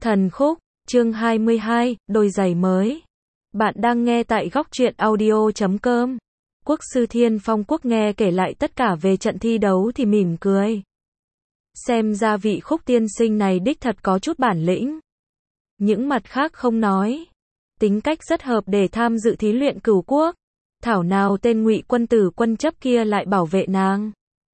Thần khúc, chương 22, đôi giày mới. Bạn đang nghe tại góc truyện audio.com. Quốc sư Thiên Phong Quốc nghe kể lại tất cả về trận thi đấu thì mỉm cười. Xem ra vị Khúc tiên sinh này đích thật có chút bản lĩnh. Những mặt khác không nói. Tính cách rất hợp để tham dự thí luyện cửu quốc. Thảo nào tên Ngụy quân tử quân chấp kia lại bảo vệ nàng.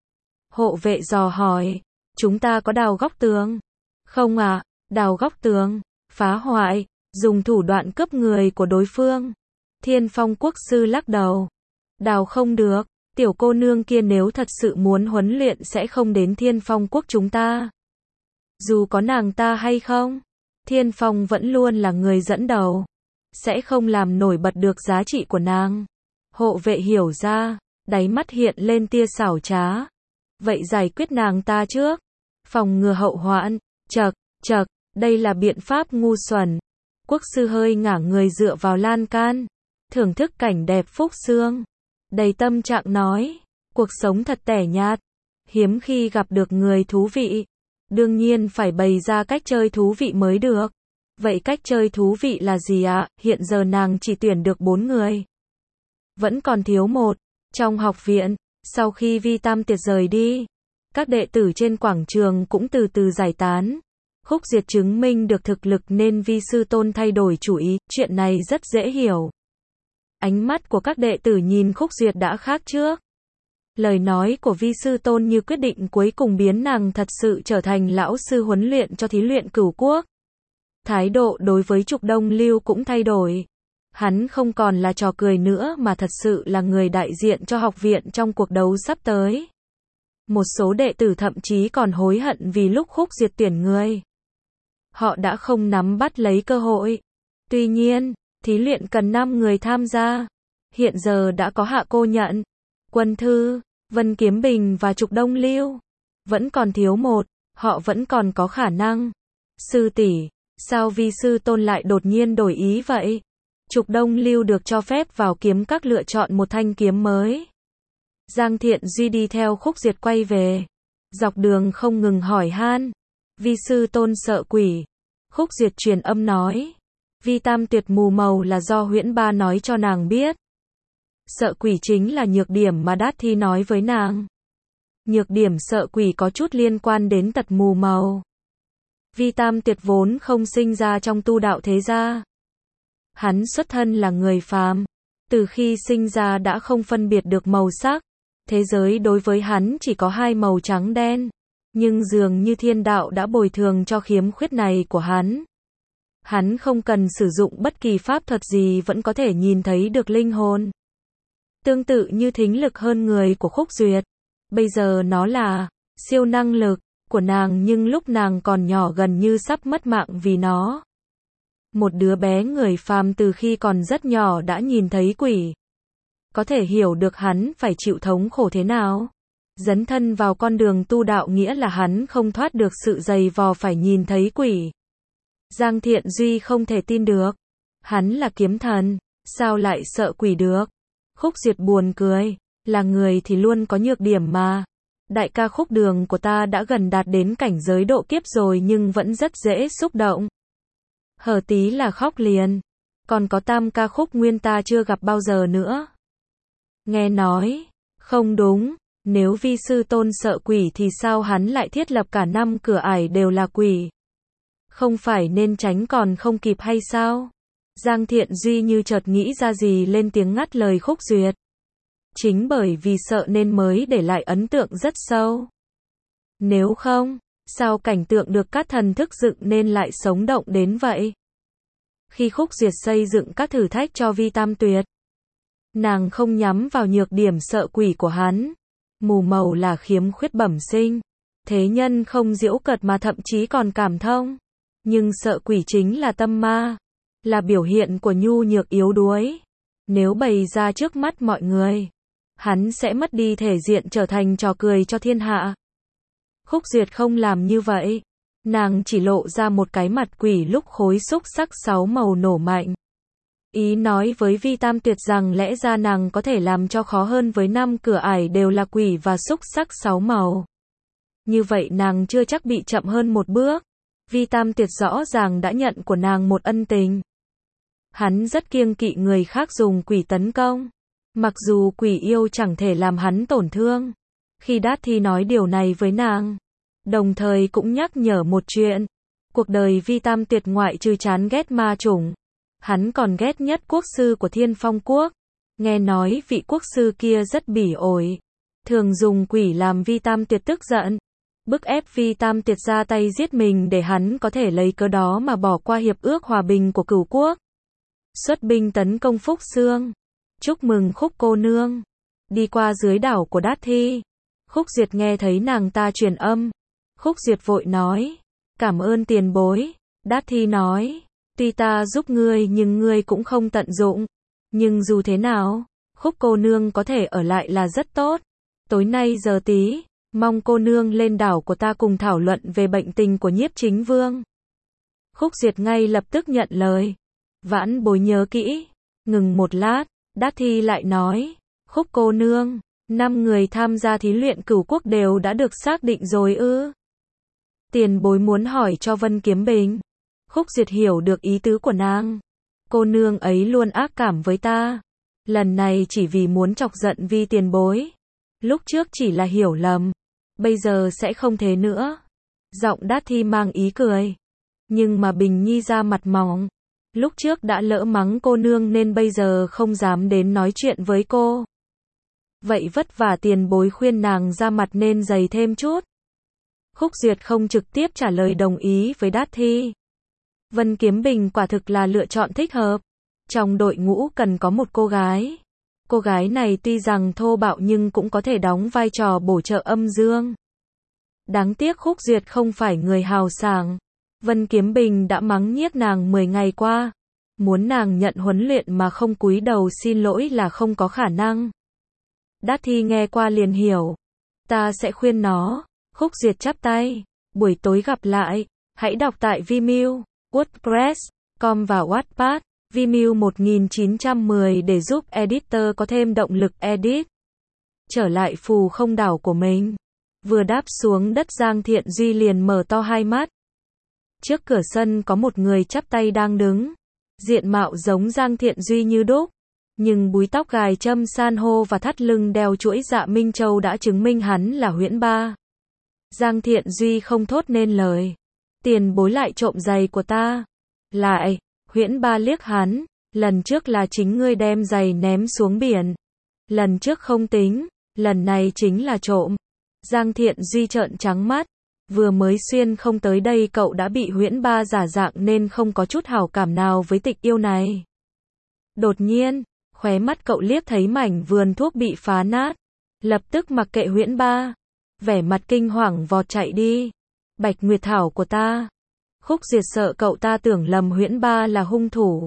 Hộ vệ dò hỏi, chúng ta có đào góc tường? Không ạ, đào góc tường, phá hoại, dùng thủ đoạn cướp người của đối phương. Thiên Phong Quốc sư lắc đầu. Đào không được, tiểu cô nương kia nếu thật sự muốn huấn luyện sẽ không đến Thiên Phong Quốc chúng ta. Dù có nàng ta hay không, Thiên Phong vẫn luôn là người dẫn đầu. Sẽ không làm nổi bật được giá trị của nàng. Hộ vệ hiểu ra, đáy mắt hiện lên tia xảo trá. Vậy giải quyết nàng ta trước. Phòng ngừa hậu hoạn, chậc, đây là biện pháp ngu xuẩn. Quốc sư hơi ngả người dựa vào lan can, thưởng thức cảnh đẹp phúc sương. Đầy tâm trạng nói, cuộc sống thật tẻ nhạt, hiếm khi gặp được người thú vị. Đương nhiên phải bày ra cách chơi thú vị mới được. Vậy cách chơi thú vị là gì ạ? Hiện giờ nàng chỉ tuyển được 4 người. Vẫn còn thiếu 1. Trong học viện, sau khi Vi Tam Tiệt rời đi, các đệ tử trên quảng trường cũng từ từ giải tán. Khúc Duyệt chứng minh được thực lực nên Vi sư tôn thay đổi chủ ý, chuyện này rất dễ hiểu. Ánh mắt của các đệ tử nhìn Khúc Duyệt đã khác trước. Lời nói của Vi sư tôn như quyết định cuối cùng biến nàng thật sự trở thành lão sư huấn luyện cho thí luyện cửu quốc. Thái độ đối với Trục Đông Lưu cũng thay đổi. Hắn không còn là trò cười nữa mà thật sự là người đại diện cho học viện trong cuộc đấu sắp tới. Một số đệ tử thậm chí còn hối hận vì lúc Khúc Duyệt tuyển người. Họ đã không nắm bắt lấy cơ hội. Tuy nhiên, thí luyện cần 5 người tham gia. Hiện giờ đã có Hạ Cô Nhận, Quân Thư, Vân Kiếm Bình và Trục Đông Lưu. Vẫn còn thiếu 1, họ vẫn còn có khả năng. Sư tỷ, sao Vi sư tôn lại đột nhiên đổi ý vậy? Trục Đông Lưu được cho phép vào kiếm các lựa chọn một thanh kiếm mới. Giang Thiện Duy đi theo Khúc Duyệt quay về. Dọc đường không ngừng hỏi han. Vi sư tôn sợ quỷ. Khúc Duyệt truyền âm nói. Vi Tam Tuyệt mù màu là do Huyễn Ba nói cho nàng biết. Sợ quỷ chính là nhược điểm mà Đát Thi nói với nàng. Nhược điểm sợ quỷ có chút liên quan đến tật mù màu. Vi Tam Tuyệt vốn không sinh ra trong tu đạo thế gia. Hắn xuất thân là người phàm. Từ khi sinh ra đã không phân biệt được màu sắc. Thế giới đối với hắn chỉ có 2 màu trắng đen. Nhưng dường như thiên đạo đã bồi thường cho khiếm khuyết này của hắn. Hắn không cần sử dụng bất kỳ pháp thuật gì vẫn có thể nhìn thấy được linh hồn. Tương tự như thính lực hơn người của Khúc Duyệt. Bây giờ nó là siêu năng lực của nàng nhưng lúc nàng còn nhỏ gần như sắp mất mạng vì nó. Một đứa bé người phàm từ khi còn rất nhỏ đã nhìn thấy quỷ. Có thể hiểu được hắn phải chịu thống khổ thế nào. Dấn thân vào con đường tu đạo nghĩa là hắn không thoát được sự dày vò phải nhìn thấy quỷ. Giang Thiện Duy không thể tin được. Hắn là kiếm thần, sao lại sợ quỷ được? Khúc Duyệt buồn cười, là người thì luôn có nhược điểm mà. Đại ca Khúc Đường của ta đã gần đạt đến cảnh giới độ kiếp rồi nhưng vẫn rất dễ xúc động. Hở tí là khóc liền. Còn có Tam ca Khúc Nguyên ta chưa gặp bao giờ nữa. Nghe nói, không đúng, nếu Vi sư tôn sợ quỷ thì sao hắn lại thiết lập cả 5 cửa ải đều là quỷ? Không phải nên tránh còn không kịp hay sao? Giang Thiện Duy như chợt nghĩ ra gì lên tiếng ngắt lời Khúc Duyệt. Chính bởi vì sợ nên mới để lại ấn tượng rất sâu. Nếu không, sao cảnh tượng được các thần thức dựng nên lại sống động đến vậy? Khi Khúc Duyệt xây dựng các thử thách cho Vi Tam Tuyệt, nàng không nhắm vào nhược điểm sợ quỷ của hắn. Mù màu là khiếm khuyết bẩm sinh. Thế nhân không giễu cợt mà thậm chí còn cảm thông. Nhưng sợ quỷ chính là tâm ma. Là biểu hiện của nhu nhược yếu đuối. Nếu bày ra trước mắt mọi người, hắn sẽ mất đi thể diện trở thành trò cười cho thiên hạ. Khúc Duyệt không làm như vậy. Nàng chỉ lộ ra một cái mặt quỷ lúc khối xúc sắc 6 màu nổ mạnh. Ý nói với Vi Tam Tuyệt rằng lẽ ra nàng có thể làm cho khó hơn với 5 cửa ải đều là quỷ và xúc sắc 6 màu. Như vậy nàng chưa chắc bị chậm hơn một bước. Vi Tam Tiệt rõ ràng đã nhận của nàng một ân tình. Hắn rất kiêng kỵ người khác dùng quỷ tấn công. Mặc dù quỷ yêu chẳng thể làm hắn tổn thương. Khi Đát Thi nói điều này với nàng, đồng thời cũng nhắc nhở một chuyện. Cuộc đời Vi Tam Tiệt ngoại trừ chán ghét ma chủng, hắn còn ghét nhất quốc sư của Thiên Phong Quốc. Nghe nói vị quốc sư kia rất bỉ ổi, thường dùng quỷ làm Vi Tam Tiệt tức giận, bức ép Vi Tam Tiệt ra tay giết mình để hắn có thể lấy cớ đó mà bỏ qua hiệp ước hòa bình của Cửu Quốc. Xuất binh tấn công Phúc Xương. Chúc mừng Khúc cô nương. Đi qua dưới đảo của Đát Thi, Khúc Duyệt nghe thấy nàng ta truyền âm. Khúc Duyệt vội nói, cảm ơn tiền bối. Đát Thi nói, tuy ta giúp ngươi nhưng ngươi cũng không tận dụng. Nhưng dù thế nào, Khúc cô nương có thể ở lại là rất tốt. Tối nay giờ tí, mong cô nương lên đảo của ta cùng thảo luận về bệnh tình của Nhiếp Chính Vương. Khúc Duyệt ngay lập tức nhận lời. Vãn bối nhớ kỹ. Ngừng một lát, Đát Thi lại nói, Khúc cô nương, 5 người tham gia thí luyện Cửu Quốc đều đã được xác định rồi ư? Tiền bối muốn hỏi cho Vân Kiếm Bình. Khúc Duyệt hiểu được ý tứ của nàng. Cô nương ấy luôn ác cảm với ta. Lần này chỉ vì muốn chọc giận Vi tiền bối. Lúc trước chỉ là hiểu lầm. Bây giờ sẽ không thế nữa. Giọng Đát Thi mang ý cười. Nhưng mà Bình Nhi ra mặt mỏng. Lúc trước đã lỡ mắng cô nương nên bây giờ không dám đến nói chuyện với cô. Vậy vất vả tiền bối khuyên nàng ra mặt nên dày thêm chút. Khúc Duyệt không trực tiếp trả lời đồng ý với Đát Thi. Vân Kiếm Bình quả thực là lựa chọn thích hợp. Trong đội ngũ cần có một cô gái. Cô gái này tuy rằng thô bạo nhưng cũng có thể đóng vai trò bổ trợ âm dương. Đáng tiếc Khúc Duyệt không phải người hào sảng. Vân Kiếm Bình đã mắng nhiếc nàng 10 ngày qua. Muốn nàng nhận huấn luyện mà không cúi đầu xin lỗi là không có khả năng. Đát Thi nghe qua liền hiểu. Ta sẽ khuyên nó. Khúc Duyệt chắp tay. Buổi tối gặp lại. Hãy đọc tại Vimeo, WordPress.com và Wattpad. Vimeo 1910 để giúp editor có thêm động lực edit. Trở lại phù không đảo của mình. Vừa đáp xuống đất Giang Thiện Duy liền mở to hai mắt. Trước cửa sân có một người chắp tay đang đứng. Diện mạo giống Giang Thiện Duy như đúc. Nhưng búi tóc gài châm san hô và thắt lưng đeo chuỗi dạ Minh Châu đã chứng minh hắn là Huyễn Ba. Giang Thiện Duy không thốt nên lời. Tiền bối lại trộm giày của ta. Lại, Huyễn Ba liếc hắn. Lần trước là chính ngươi đem giày ném xuống biển. Lần trước không tính, lần này chính là trộm. Giang Thiện Duy trợn trắng mắt. Vừa mới xuyên không tới đây cậu đã bị Huyễn Ba giả dạng nên không có chút hảo cảm nào với tịch yêu này. Đột nhiên, khóe mắt cậu liếc thấy mảnh vườn thuốc bị phá nát. Lập tức mặc kệ Huyễn Ba. Vẻ mặt kinh hoàng vọt chạy đi. Bạch Nguyệt Thảo của ta. Khúc Duyệt sợ cậu ta tưởng lầm Huyễn Ba là hung thủ.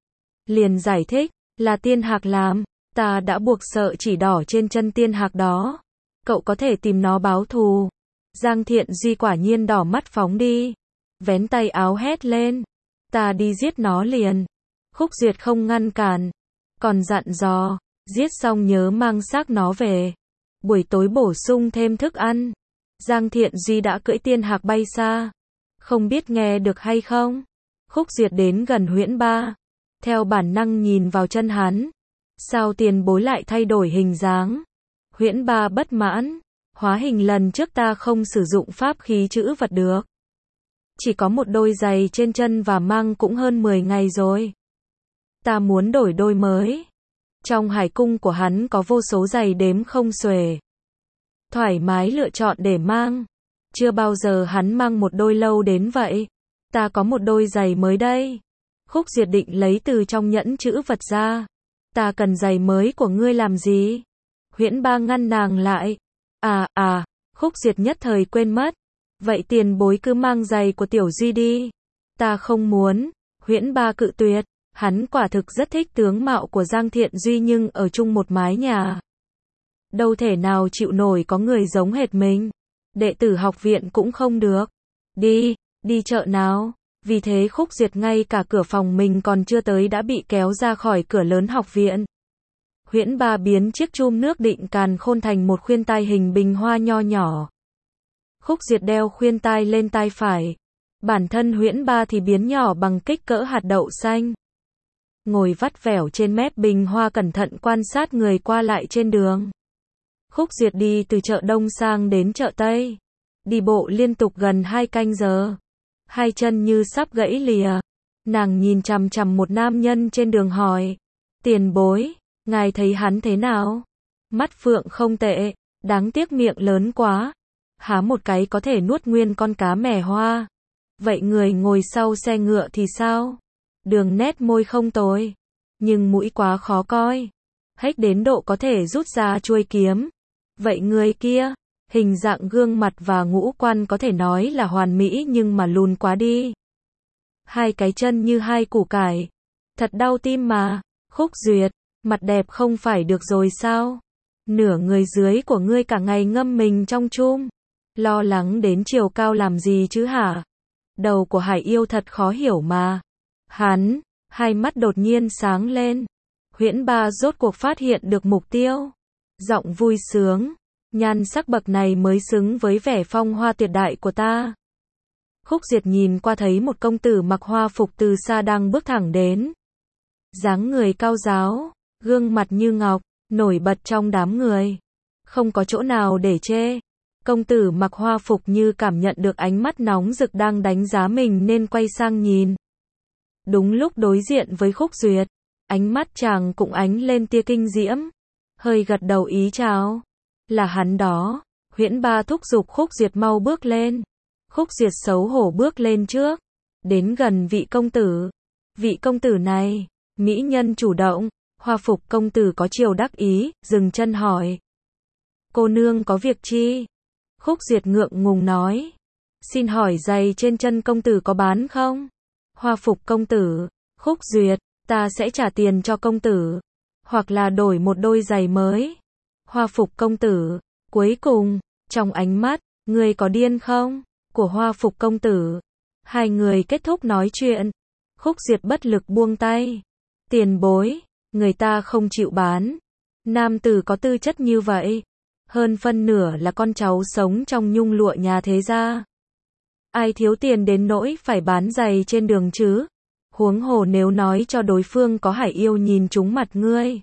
Liền giải thích, là Tiên Hạc làm. Ta đã buộc sợi chỉ đỏ trên chân Tiên Hạc đó. Cậu có thể tìm nó báo thù. Giang Thiện Duy quả nhiên đỏ mắt phóng đi. Vén tay áo hét lên. Ta đi giết nó liền. Khúc Duyệt không ngăn cản. Còn dặn dò, giết xong nhớ mang xác nó về. Buổi tối bổ sung thêm thức ăn. Giang Thiện Duy đã cưỡi Tiên Hạc bay xa. Không biết nghe được hay không? Khúc Duyệt đến gần Huyễn Ba. Theo bản năng nhìn vào chân hắn. Sao tiền bối lại thay đổi hình dáng? Huyễn Ba bất mãn. Hóa hình lần trước ta không sử dụng pháp khí trữ vật được. Chỉ có một đôi giày trên chân và mang cũng hơn 10 ngày rồi. Ta muốn đổi đôi mới. Trong hải cung của hắn có vô số giày đếm không xuể. Thoải mái lựa chọn để mang. Chưa bao giờ hắn mang một đôi lâu đến vậy. Ta có một đôi giày mới đây. Khúc Duyệt định lấy từ trong nhẫn trữ vật ra. Ta cần giày mới của ngươi làm gì? Huyễn Ba ngăn nàng lại. Khúc Duyệt nhất thời quên mất. Vậy tiền bối cứ mang giày của Tiểu Duy đi. Ta không muốn. Huyễn Ba cự tuyệt. Hắn quả thực rất thích tướng mạo của Giang Thiện Duy nhưng ở chung một mái nhà. Đâu thể nào chịu nổi có người giống hệt mình. Đệ tử học viện cũng không được. Đi chợ nào. Vì thế Khúc Duyệt ngay cả cửa phòng mình còn chưa tới đã bị kéo ra khỏi cửa lớn học viện. Huyễn Ba biến chiếc chum nước định càn khôn thành một khuyên tai hình bình hoa nho nhỏ. Khúc Duyệt đeo khuyên tai lên tai phải. Bản thân Huyễn Ba thì biến nhỏ bằng kích cỡ hạt đậu xanh. Ngồi vắt vẻo trên mép bình hoa cẩn thận quan sát người qua lại trên đường. Khúc Duyệt đi từ chợ Đông sang đến chợ Tây. Đi bộ liên tục gần 2 canh giờ. Hai chân như sắp gãy lìa. Nàng nhìn chằm chằm một nam nhân trên đường hỏi. Tiền bối, ngài thấy hắn thế nào? Mắt phượng không tệ, đáng tiếc miệng lớn quá. Há một cái có thể nuốt nguyên con cá mè hoa. Vậy người ngồi sau xe ngựa thì sao? Đường nét môi không tồi, nhưng mũi quá khó coi. Hếch đến độ có thể rút ra chuôi kiếm. Vậy người kia, hình dạng gương mặt và ngũ quan có thể nói là hoàn mỹ nhưng mà lùn quá đi. Hai cái chân như hai củ cải. Thật đau tim mà. Khúc Duyệt, mặt đẹp không phải được rồi sao? Nửa người dưới của ngươi cả ngày ngâm mình trong chum. Lo lắng đến chiều cao làm gì chứ hả? Đầu của Hải Yêu thật khó hiểu mà. Hắn, hai mắt đột nhiên sáng lên. Huyễn Ba rốt cuộc phát hiện được mục tiêu. Giọng vui sướng. Nhan sắc bậc này mới xứng với vẻ phong hoa tuyệt đại của ta. Khúc Duyệt nhìn qua thấy một công tử mặc hoa phục từ xa đang bước thẳng đến. Dáng người cao ráo, gương mặt như ngọc, nổi bật trong đám người. Không có chỗ nào để chê. Công tử mặc hoa phục như cảm nhận được ánh mắt nóng rực đang đánh giá mình nên quay sang nhìn. Đúng lúc đối diện với Khúc Duyệt, ánh mắt chàng cũng ánh lên tia kinh diễm. Hơi gật đầu ý chào. Là hắn đó. Huyễn Ba thúc giục Khúc Duyệt mau bước lên. Khúc Duyệt xấu hổ bước lên trước. Đến gần vị công tử. Vị công tử này, mỹ nhân chủ động. Hoa phục công tử có chiều đắc ý, dừng chân hỏi. Cô nương có việc chi? Khúc Duyệt ngượng ngùng nói. Xin hỏi giày trên chân công tử có bán không? Hoa phục công tử. Khúc Duyệt, ta sẽ trả tiền cho công tử. Hoặc là đổi một đôi giày mới. Hoa phục công tử. Cuối cùng, trong ánh mắt, người có điên không? Của hoa phục công tử. Hai người kết thúc nói chuyện. Khúc Duyệt bất lực buông tay. Tiền bối, người ta không chịu bán. Nam tử có tư chất như vậy. Hơn phân nửa là con cháu sống trong nhung lụa nhà thế gia. Ai thiếu tiền đến nỗi phải bán giày trên đường chứ? Huống hồ nếu nói cho đối phương có Hải Yêu nhìn trúng mặt ngươi.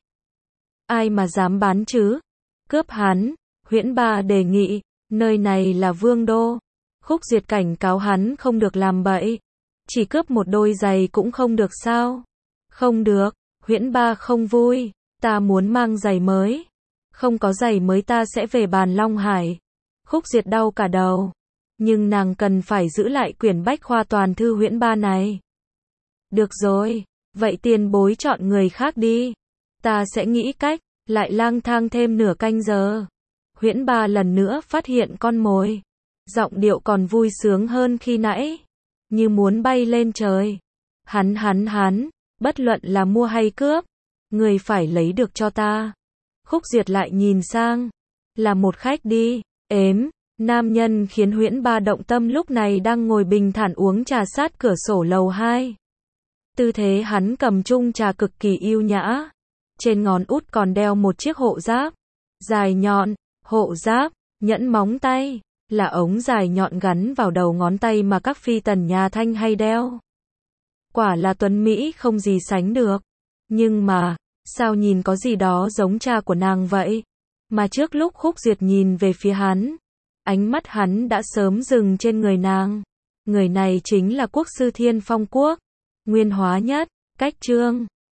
Ai mà dám bán chứ? Cướp hắn. Huyễn Ba đề nghị. Nơi này là vương đô. Khúc Duyệt cảnh cáo hắn không được làm bậy. Chỉ cướp một đôi giày cũng không được sao? Không được. Huyễn Ba không vui. Ta muốn mang giày mới. Không có giày mới ta sẽ về bàn Long Hải. Khúc Duyệt đau cả đầu. Nhưng nàng cần phải giữ lại quyển bách khoa toàn thư Huyễn Ba này. Được rồi. Vậy tiền bối chọn người khác đi. Ta sẽ nghĩ cách. Lại lang thang thêm nửa canh giờ. Huyễn Ba lần nữa phát hiện con mồi. Giọng điệu còn vui sướng hơn khi nãy. Như muốn bay lên trời. Hắn. Bất luận là mua hay cướp. Người phải lấy được cho ta. Khúc Duyệt lại nhìn sang. Là một khách đi. Ếm. Nam nhân khiến Huyễn Ba động tâm lúc này đang ngồi bình thản uống trà sát cửa sổ lầu 2. Tư thế hắn cầm chung trà cực kỳ yêu nhã. Trên ngón út còn đeo một chiếc hộ giáp. Dài nhọn. Hộ giáp. Nhẫn móng tay. Là ống dài nhọn gắn vào đầu ngón tay mà các phi tần nhà Thanh hay đeo. Quả là tuấn mỹ không gì sánh được. Nhưng mà, sao nhìn có gì đó giống cha của nàng vậy? Mà trước lúc Khúc Duyệt nhìn về phía hắn, ánh mắt hắn đã sớm dừng trên người nàng. Người này chính là quốc sư Thiên Phong Quốc. Nguyên Hóa Nhất, Cách Trương.